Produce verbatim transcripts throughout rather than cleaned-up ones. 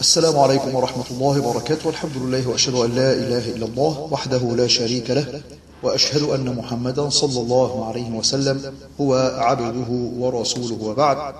السلام عليكم ورحمة الله وبركاته. والحمد لله وأشهد أن لا إله إلا الله وحده لا شريك له، وأشهد أن محمدا صلى الله عليه وسلم هو عبده ورسوله. وبعد،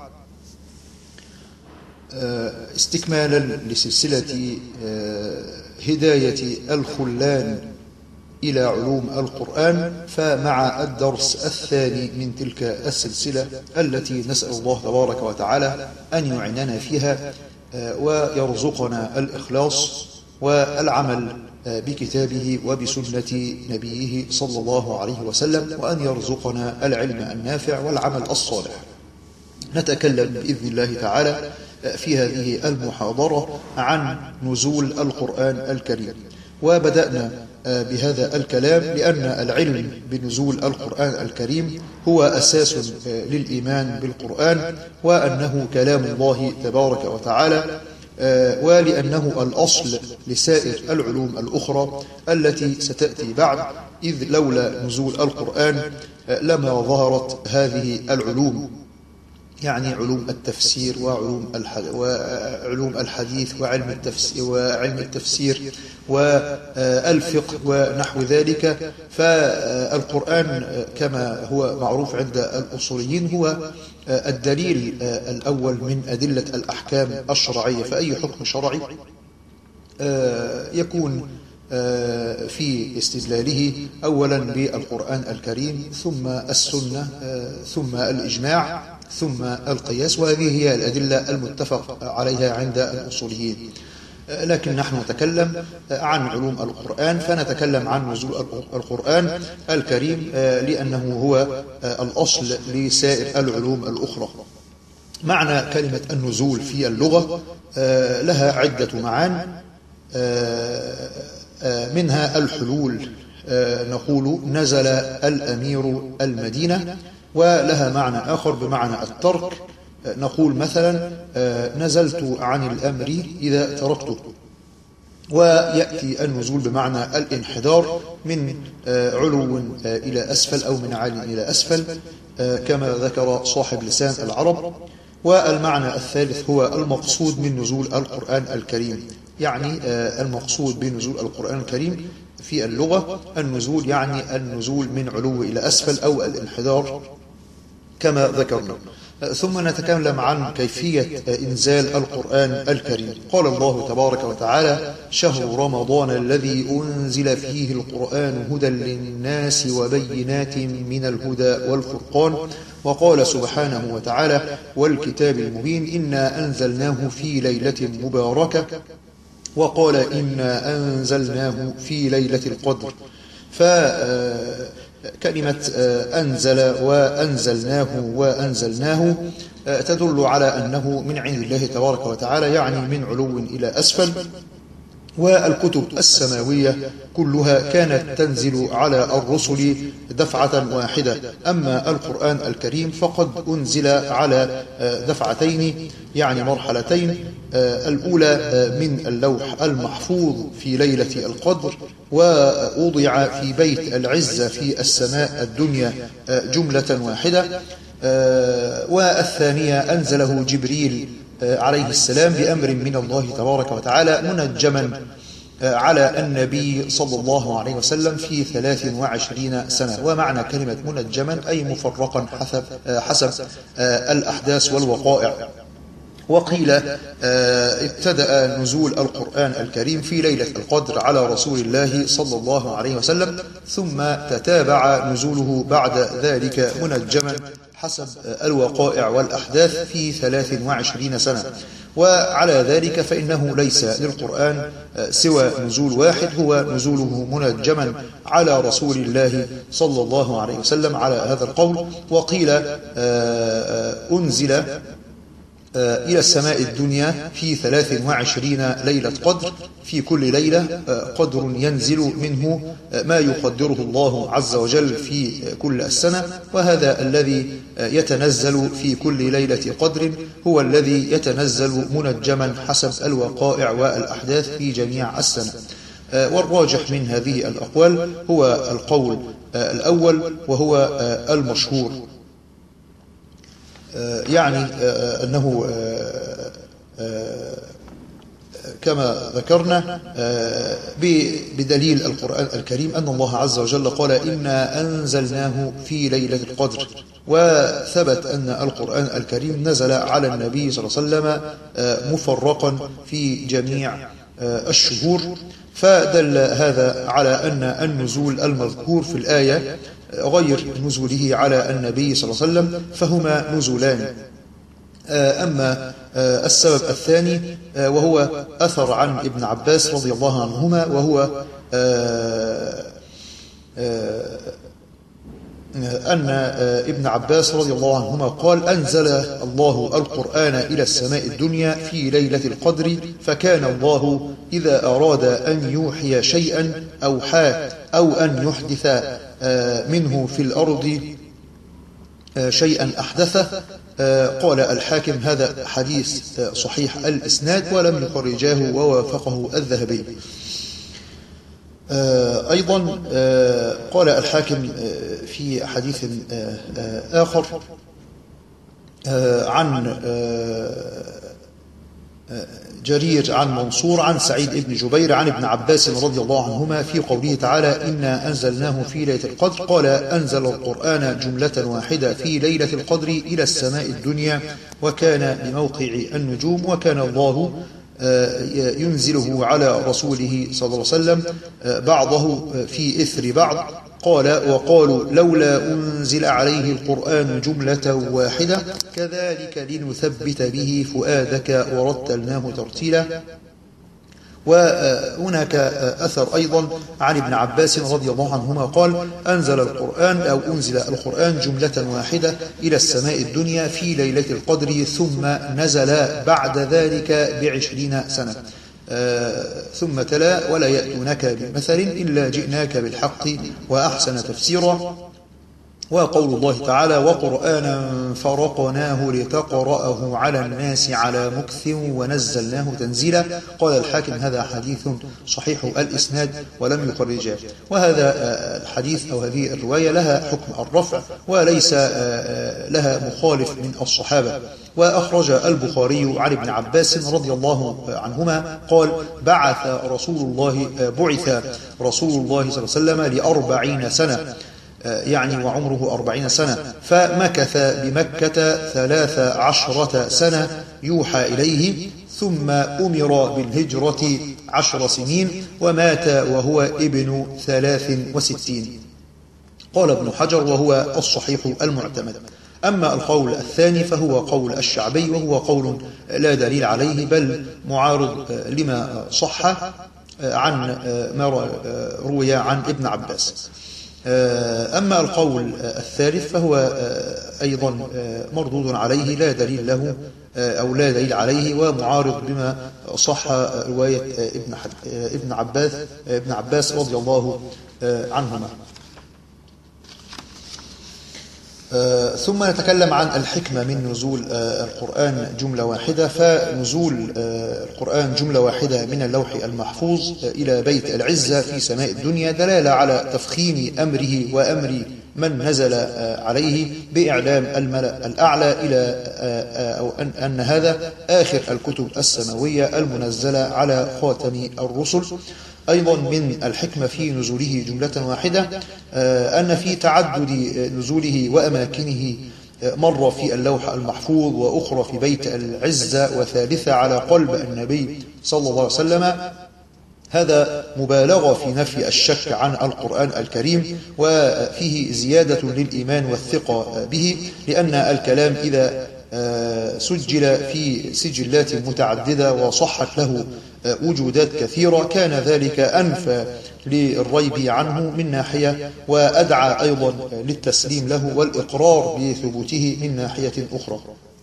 استكمالا لسلسلة هداية الخلان إلى علوم القرآن، فمع الدرس الثاني من تلك السلسلة التي نسأل الله تبارك وتعالى أن يعيننا فيها ويرزقنا الإخلاص والعمل بكتابه وبسنة نبيه صلى الله عليه وسلم، وأن يرزقنا العلم النافع والعمل الصالح. نتكلم بإذن الله تعالى في هذه المحاضرة عن نزول القرآن الكريم، وبدأنا بهذا الكلام لأن العلم بنزول القرآن الكريم هو أساس للإيمان بالقرآن، وأنه كلام الله تبارك وتعالى، ولأنه الأصل لسائر العلوم الأخرى التي ستأتي بعد، إذ لولا نزول القرآن لما ظهرت هذه العلوم، يعني علوم التفسير وعلوم وعلوم الحديث وعلم التفسير وعلم التفسير والفقه ونحو ذلك. فالقرآن كما هو معروف عند الأصوليين هو الدليل الأول من أدلة الأحكام الشرعية، فأي حكم شرعي يكون في استدلاله أولا بالقرآن الكريم، ثم السنة، ثم الإجماع، ثم القياس، وهذه هي الأدلة المتفق عليها عند الأصوليين. لكن نحن نتكلم عن علوم القرآن، فنتكلم عن نزول القرآن الكريم لأنه هو الأصل لسائر العلوم الأخرى. معنى كلمة النزول في اللغة لها عدة معان، منها الحلول، نقول نزل الأمير المدينة، ولها معنى آخر بمعنى الترك، نقول مثلا نزلت عن الأمر إذا تركته. ويأتي النزول بمعنى الانحدار من علو إلى أسفل أو من عالي إلى أسفل كما ذكر صاحب لسان العرب. والمعنى الثالث هو المقصود من نزول القرآن الكريم، يعني المقصود بنزول القرآن الكريم في اللغة النزول، يعني النزول من علو إلى أسفل أو الانحدار كما ذكرنا. ثم نتكلم عن كيفية إنزال القرآن الكريم. قال الله تبارك وتعالى: شهر رمضان الذي أنزل فيه القرآن هدى للناس وبينات من الهدى والفرقان. وقال سبحانه وتعالى: والكتاب المبين إنا أنزلناه في ليلة مباركة. وقال: إنا أنزلناه في ليلة القدر. فكلمة أنزل وأنزلناه وأنزلناه تدل على أنه من عند الله تبارك وتعالى، يعني من علو إلى أسفل. والكتب السماوية كلها كانت تنزل على الرسل دفعة واحدة، أما القرآن الكريم فقد أنزل على دفعتين، يعني مرحلتين. الأولى من اللوح المحفوظ في ليلة القدر، ووضع في بيت العزة في السماء الدنيا جملة واحدة. والثانية أنزله جبريل عليه السلام بأمر من الله تبارك وتعالى منجما على النبي صلى الله عليه وسلم في ثلاث وعشرين سنة. ومعنى كلمة منجما أي مفرقا حسب, حسب الأحداث والوقائع. وقيل ابتدأ نزول القرآن الكريم في ليلة القدر على رسول الله صلى الله عليه وسلم، ثم تتابع نزوله بعد ذلك منجما حسب الوقائع والأحداث في ثلاث وعشرين سنة. وعلى ذلك فإنه ليس للقرآن سوى نزول واحد، هو نزوله منجما على رسول الله صلى الله عليه وسلم على هذا القول. وقيل أنزل إلى السماء الدنيا في ثلاث وعشرين ليلة قدر، في كل ليلة قدر ينزل منه ما يقدره الله عز وجل في كل السنة. وهذا الذي يتنزل في كل ليلة قدر هو الذي يتنزل منجما حسب الوقائع والأحداث في جميع السنة. والراجح من هذه الأقوال هو القول الأول، وهو المشهور، يعني أنه كما ذكرنا بدليل القرآن الكريم أن الله عز وجل قال إنا أنزلناه في ليلة القدر، وثبت أن القرآن الكريم نزل على النبي صلى الله عليه وسلم مفرقا في جميع الشهور، فدل هذا على أن النزول المذكور في الآية غير نزوله على النبي صلى الله عليه وسلم، فهما نزولان. أما السبب الثاني وهو أثر عن ابن عباس رضي الله عنهما، وهو أن ابن عباس رضي الله عنهما قال أنزل الله القرآن إلى السماء الدنيا في ليلة القدر، فكان الله إذا أراد أن يوحي شيئا أوحاه أو أن يحدث منه في الأرض شيئا أحدثه. قال الحاكم هذا حديث صحيح الإسناد ولم يخرجاه ووافقه الذهبي. أيضا قال الحاكم في حديث آخر عن جرير عن منصور عن سعيد بن جبير عن ابن عباس رضي الله عنهما في قوله تعالى إنا أنزلناه في ليلة القدر، قال أنزل القرآن جملة واحدة في ليلة القدر إلى السماء الدنيا، وكان بموقع النجوم، وكان الله ينزله على رسوله صلى الله عليه وسلم بعضه في إثر بعض. قال وقالوا لولا أنزل عليه القرآن جملة واحدة كذلك لنثبت به فؤادك ورتلناه ترتيلا. وهناك أثر أيضا عن ابن عباس رضي الله عنهما قال أنزل القرآن أو أنزل القرآن جملة واحدة إلى السماء الدنيا في ليلة القدر، ثم نزل بعد ذلك بعشرين سنة. آه ثم تلا ولا يأتونك بمثل إلا جئناك بالحق وأحسن تفسيرا. وقول الله تعالى وقرآنا فرقناه لتقرأه على الناس على مكث ونزلناه تنزيلا. قال الحاكم هذا حديث صحيح الإسناد ولم يخرجاه. وهذا الحديث أو هذه الرواية لها حكم الرفع وليس لها مخالف من الصحابة. وأخرج البخاري عن ابن عباس رضي الله عنهما قال بعث رسول الله بعث رسول الله صلى الله عليه وسلم لأربعين سنة، يعني وعمره أربعين سنة، فمكث بمكة ثلاث عشرة سنة يوحى إليه، ثم أمر بالهجرة عشر سنين، ومات وهو ابن ثلاث وستين. قال ابن حجر وهو الصحيح المعتمد. أما القول الثاني فهو قول الشعبي، وهو قول لا دليل عليه بل معارض لما صح عن ما روي عن ابن عباس. أما القول الثالث فهو أيضا مردود عليه لا دليل له أو لا دليل عليه ومعارض بما صح رواية ابن ابن عباس ابن عباس رضي الله عنهما. ثم نتكلم عن الحكمة من نزول القرآن جملة واحدة. فنزول القرآن جملة واحدة من اللوح المحفوظ إلى بيت العزة في سماء الدنيا دلالة على تفخيم أمره وأمر من نزل عليه بإعلام الملأ الأعلى إلى أو أن, أن هذا آخر الكتب السماوية المنزلة على خاتم الرسل. أيضا من الحكمة في نزوله جملة واحدة أن في تعدد نزوله وأماكنه مرة في اللوح المحفوظ، وأخرى في بيت العزة، وثالثة على قلب النبي صلى الله عليه وسلم. هذا مبالغة في نفي الشك عن القرآن الكريم، وفيه زيادة للإيمان والثقة به، لأن الكلام إذا سجل في سجلات متعددة وصحت له وجودات كثيرة كان ذلك أنفى للريب عنه من ناحية، وأدعى أيضا للتسليم له والإقرار بثبوته من ناحية أخرى.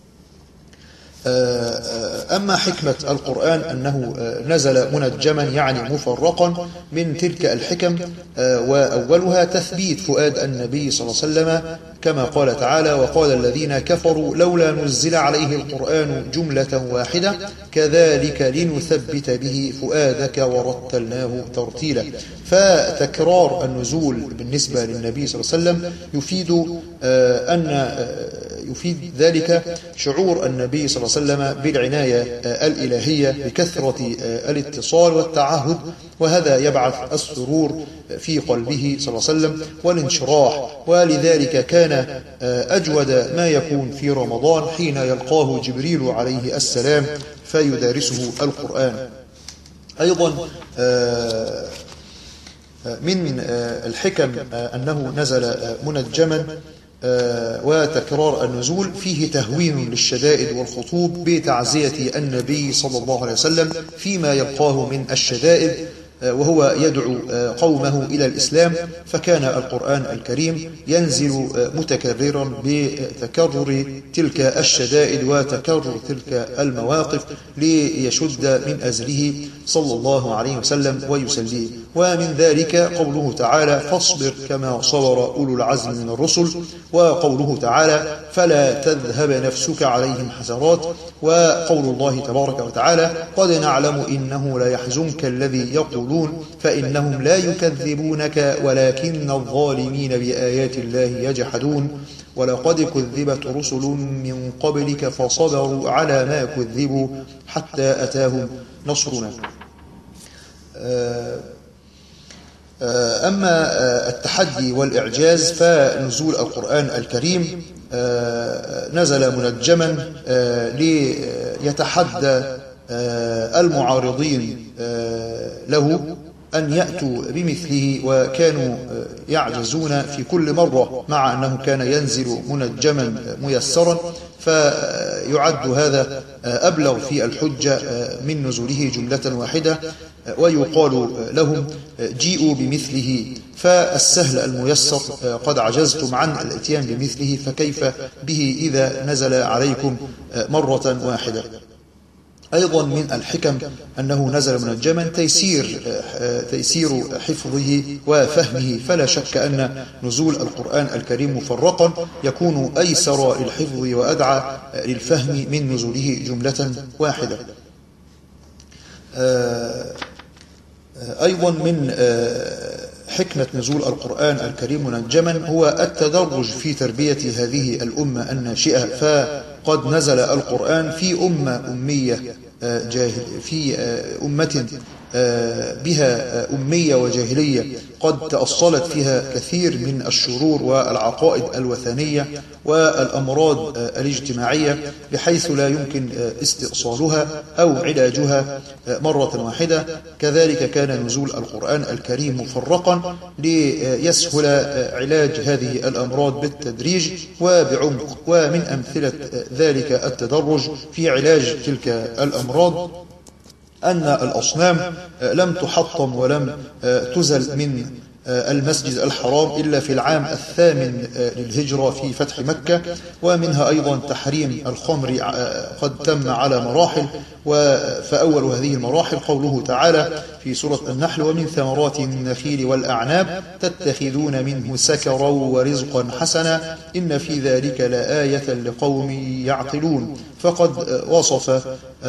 أما حكمة القرآن أنه نزل منجما يعني مفرقا، من تلك الحكم وأولها تثبيت فؤاد النبي صلى الله عليه وسلم كما قال تعالى وقال الذين كفروا لولا نزل عليه القرآن جملة واحدة كذلك لنثبت به فؤادك ورتلناه ترتيلا. فتكرار النزول بالنسبة للنبي صلى الله عليه وسلم يفيد أن يفيد ذلك شعور النبي صلى الله عليه وسلم بالعناية الإلهية بكثرة الاتصال والتعهد، وهذا يبعث السرور في قلبه صلى الله عليه وسلم والانشراح. ولذلك كان أجود ما يكون في رمضان حين يلقاه جبريل عليه السلام فيدارسه القرآن. أيضا من الحكم أنه نزل منجما، وتكرار النزول فيه تهوين للشدائد والخطوب بتعزية النبي صلى الله عليه وسلم فيما يلقاه من الشدائد، وهو يدعو قومه إلى الإسلام، فكان القرآن الكريم ينزل متكررا بتكرر تلك الشدائد وتكرر تلك المواقف ليشد من أزره صلى الله عليه وسلم ويسليه. ومن ذلك قوله تعالى: فاصبر كما صبر أولو العزم من الرسل، وقوله تعالى: فلا تذهب نفسك عليهم حسرات، وقول الله تبارك وتعالى: قد نعلم إنه لا يحزنك الذي يقولون فإنهم لا يكذبونك ولكن الظالمين بآيات الله يجحدون، ولقد كذبت رسل من قبلك فصبروا على ما كذبوا حتى أتاهم نصرنا. أما التحدي والإعجاز فنزول القرآن الكريم نزل منجما ليتحدى المعارضين له أن يأتوا بمثله، وكانوا يعجزون في كل مرة مع أنه كان ينزل منجما ميسرا، فيعد هذا أبلغ في الحجة من نزوله جملة واحدة، ويقال لهم: جيئوا بمثله، فالسهل الميسر قد عجزتم عن الاتيان بمثله، فكيف به إذا نزل عليكم مرة واحدة. أيضا من الحكم أنه نزل منجما تيسير تيسير حفظه وفهمه، فلا شك أن نزول القرآن الكريم مفرقا يكون أيسر للحفظ وأدعى للفهم من نزوله جملة واحدة. أيضا من حكمة نزول القرآن الكريم منجما هو التدرج في تربية هذه الأمة الناشئة، فقد نزل القرآن في أمة أمية جاهل في أمة بها أمية وجاهلية قد تأصلت فيها كثير من الشرور والعقائد الوثنية والأمراض الاجتماعية، بحيث لا يمكن استئصالها أو علاجها مرة واحدة. كذلك كان نزول القرآن الكريم مفرقا ليسهل علاج هذه الأمراض بالتدريج وبعمق، ومن أمثلة ذلك التدرج في علاج تلك الأمراض أن الأصنام لم تحطم ولم تزل من المسجد الحرام إلا في العام الثامن للهجرة في فتح مكة، ومنها أيضا تحريم الخمر قد تم على مراحل، فأول هذه المراحل قوله تعالى في سورة النحل: ومن ثمرات النخيل والأعناب تتخذون منه سكرا ورزقا حسنا إن في ذلك لآية لقوم يعقلون، فقد وصف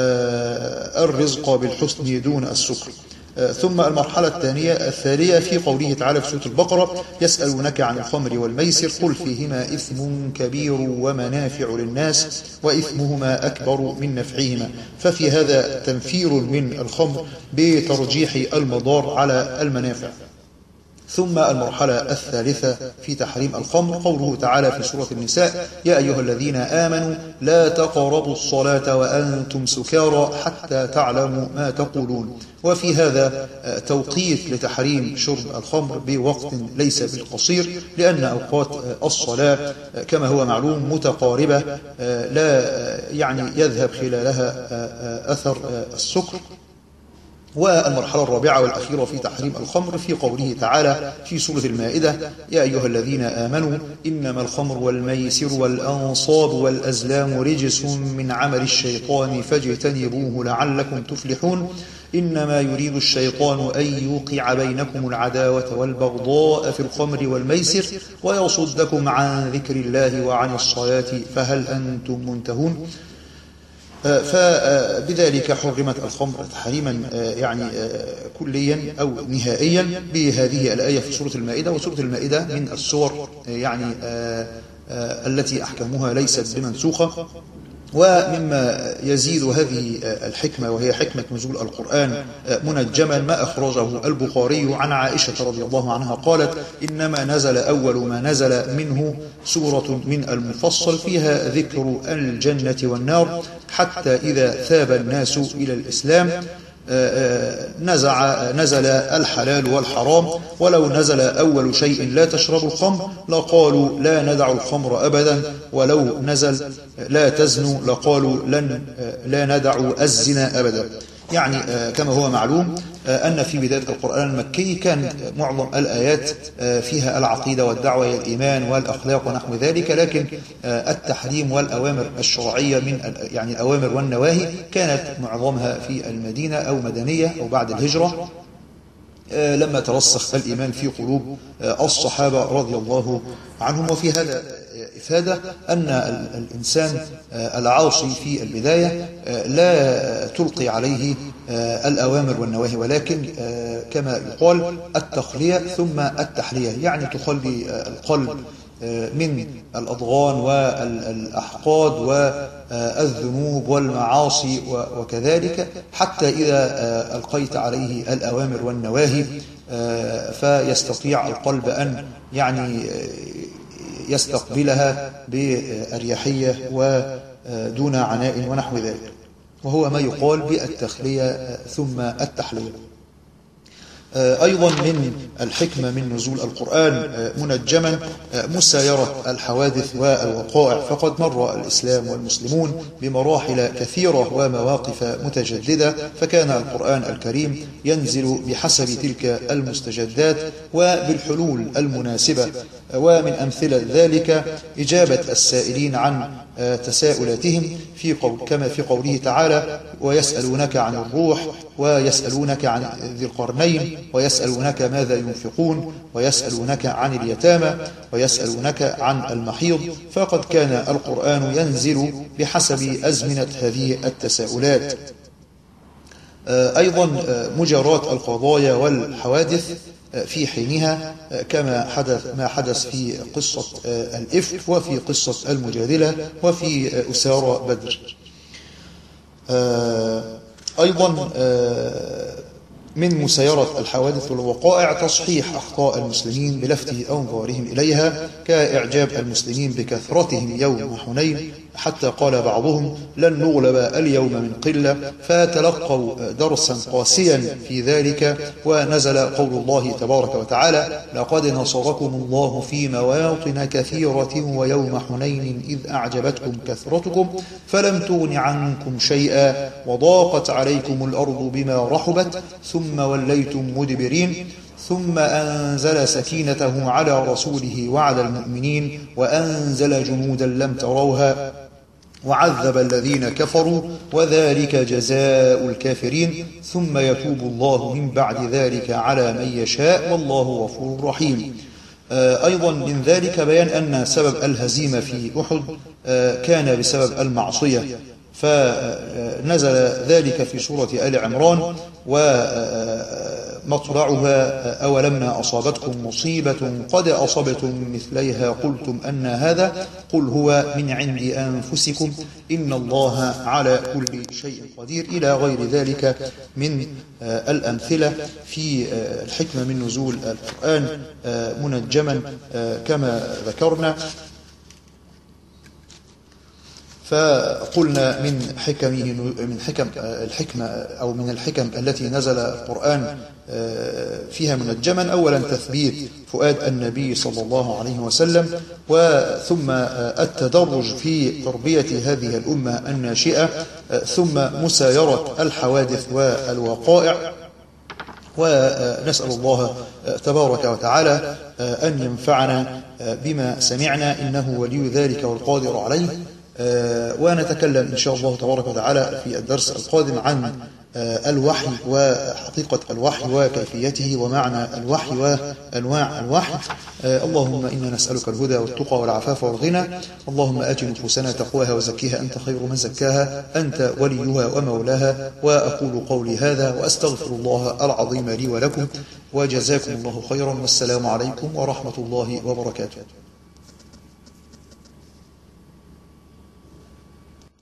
الرزق بالحسن دون السكر. ثم المرحلة الثانية الثانية في قوله تعالى في سورة البقرة: يسألونك عن الخمر والميسر قل فيهما إثم كبير ومنافع للناس وإثمهما أكبر من نفعهما، ففي هذا تنفير من الخمر بترجيح المضار على المنافع. ثم المرحلة الثالثة في تحريم الخمر قوله تعالى في سورة النساء: يا أيها الذين آمنوا لا تقربوا الصلاة وأنتم سكارى حتى تعلموا ما تقولون، وفي هذا توقيت لتحريم شرب الخمر بوقت ليس بالقصير، لأن أوقات الصلاة كما هو معلوم متقاربة لا يعني يذهب خلالها أثر السكر. والمرحلة الرابعة والأخيرة في تحريم الخمر في قوله تعالى في سورة المائدة: يا أيها الذين آمنوا إنما الخمر والميسر والأنصاب والأزلام رجس من عمل الشيطان فاجتنبوه لعلكم تفلحون إنما يريد الشيطان أن يوقع بينكم العداوة والبغضاء في الخمر والميسر ويصدكم عن ذكر الله وعن الصلاة فهل أنتم منتهون. فبذلك حرمت الخمر تحريما يعني كليا أو نهائيا بهذه الآية في سورة المائدة. وسورة المائدة من السور يعني التي أحكامها ليست بمنسوخة. ومما يزيد هذه الحكمة وهي حكمة نزول القرآن منجما ما أخرجه البخاري عن عائشة رضي الله عنها قالت: إنما نزل أول ما نزل منه سورة من المفصل فيها ذكر الجنة والنار، حتى إذا ثاب الناس إلى الإسلام نزع نزل الحلال والحرام، ولو نزل أول شيء لا تشربوا الخمر لقالوا لا ندع الخمر أبدا، ولو نزل لا تزنوا لقالوا لن لا ندع الزنا أبدا. يعني كما هو معلوم أن في بداية القرآن المكي كان معظم الآيات فيها العقيدة والدعوة إلى الإيمان والأخلاق ونحو ذلك، لكن التحريم والأوامر الشرعية من يعني الأوامر والنواهي كانت معظمها في المدينة أو مدنية أو بعد الهجرة، لما ترسخ الإيمان في قلوب الصحابة رضي الله عنهم. وفي هذا إفادة أن الإنسان العاصي في البداية لا تلقي عليه الأوامر والنواهي، ولكن كما يقال التخلية ثم التحلية، يعني تخلي القلب من الأضغان والأحقاد والذنوب والمعاصي وكذلك، حتى إذا ألقيت عليه الأوامر والنواهي فيستطيع القلب أن يعني يستقبلها بأريحية ودون عناء ونحو ذلك، وهو ما يقال بالتخلية ثم التحلية. أيضا من الحكمة من نزول القرآن منجما مسايرة الحوادث والوقائع، فقد مر الإسلام والمسلمون بمراحل كثيرة ومواقف متجددة، فكان القرآن الكريم ينزل بحسب تلك المستجدات وبالحلول المناسبة. ومن أمثلة ذلك إجابة السائلين عن تساؤلاتهم في قول كما في قوله تعالى: ويسألونك عن الروح، ويسألونك عن ذي القرنين، ويسألونك ماذا ينفقون، ويسألونك عن اليتامى، ويسألونك عن المحيض. فقد كان القرآن ينزل بحسب أزمنة هذه التساؤلات. أيضا مجاراة القضايا والحوادث في حينها، كما حدث ما حدث في قصة الإفك وفي قصة المجادلة وفي أسارى بدر. أيضا من مسايرة الحوادث والوقائع تصحيح أخطاء المسلمين بلفت أنظارهم إليها، كإعجاب المسلمين بكثرتهم يوم حنين، حتى قال بعضهم: لن نغلب اليوم من قلة، فتلقوا درسا قاسيا في ذلك. ونزل قول الله تبارك وتعالى: لقد نصركم الله في مواطن كثيرة ويوم حنين إذ أعجبتكم كثرتكم فلم تغن عنكم شيئا وضاقت عليكم الأرض بما رحبت ثم وليتم مدبرين، ثم أنزل سكينته على رسوله وعلى المؤمنين وأنزل جنودا لم تروها وعذب الذين كفروا وذلك جزاء الكافرين، ثم يتوب الله من بعد ذلك على من يشاء والله غفور رحيم. أيضا من ذلك بيان أن سبب الهزيمة في أحد كان بسبب المعصية، فنزل ذلك في سورة آل عمران: ومطلعها أولما أصابتكم مصيبة قد أصبتم مثليها قلتم أن هذا قل هو من عند أنفسكم إن الله على كل شيء قدير، إلى غير ذلك من الأمثلة في الحكمة من نزول القرآن منجما كما ذكرنا. فقلنا من حكمه من حكم الحكمة أو من الحكم التي نزل القرآن فيها منجما، أولا تثبيت فؤاد النبي صلى الله عليه وسلم، وثم التدرج في تربية هذه الأمة الناشئة، ثم مسايرة الحوادث والوقائع. ونسأل الله تبارك وتعالى أن ينفعنا بما سمعنا، إنه ولي ذلك والقادر عليه. ونتكلم إن شاء الله تبارك وتعالى في الدرس القادم عن الوحي وحقيقة الوحي وكيفيته ومعنى الوحي وأنواع الوحي. اللهم إنا نسألك الهدى والتقى والعفاف والغنى. اللهم آت نفوسنا تقواها وزكيها أنت خير من زكاها أنت وليها ومولاها. وأقول قولي هذا وأستغفر الله العظيم لي ولكم، وجزاكم الله خيرا، والسلام عليكم ورحمة الله وبركاته.